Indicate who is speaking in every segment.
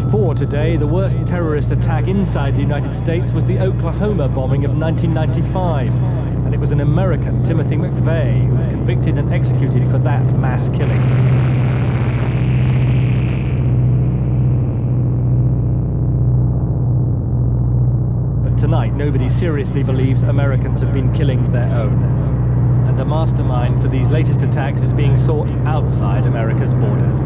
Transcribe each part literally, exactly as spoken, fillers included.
Speaker 1: Before today, the worst terrorist attack inside the United States was the Oklahoma bombing of nineteen ninety-five. And it was an American, Timothy McVeigh, who was convicted and executed for that mass killing. But tonight, nobody seriously believes Americans have been killing their own. And the mastermind for these latest attacks is being sought outside America's borders.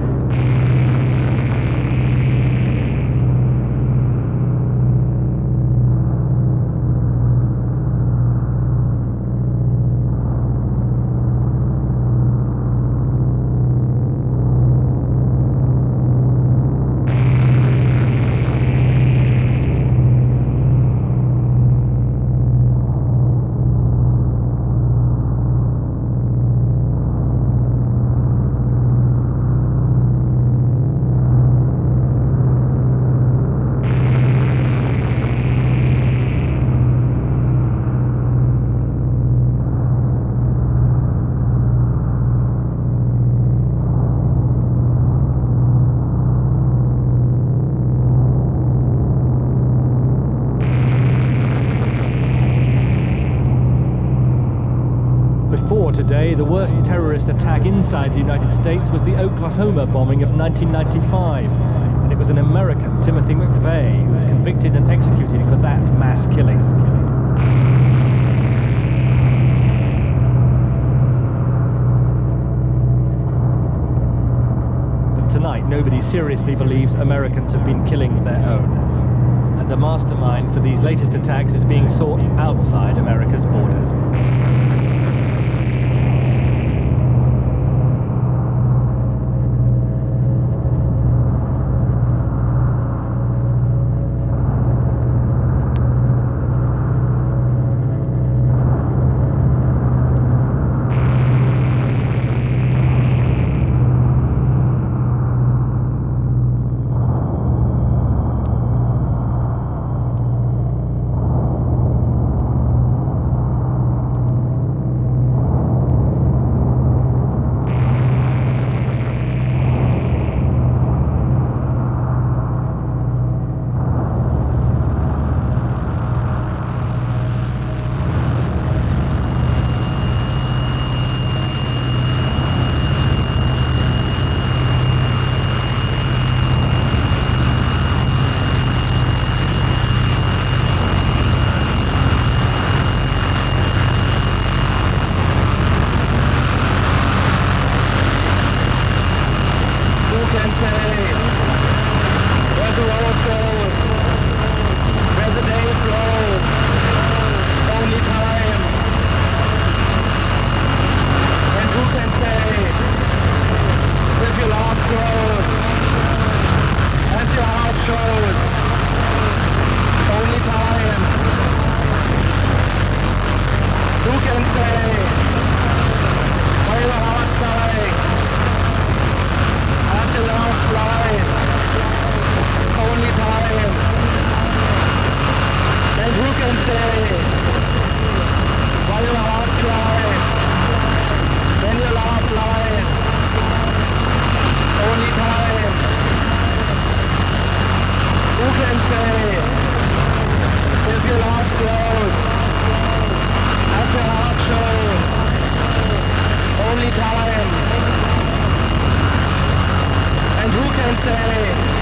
Speaker 1: Before today, the worst terrorist attack inside the United States was the Oklahoma bombing of nineteen ninety-five. And it was an American, Timothy McVeigh, who was convicted and executed for that mass killing. But tonight, nobody seriously believes Americans have been killing their own. And the mastermind for these latest attacks is being sought outside America's borders.
Speaker 2: And who can say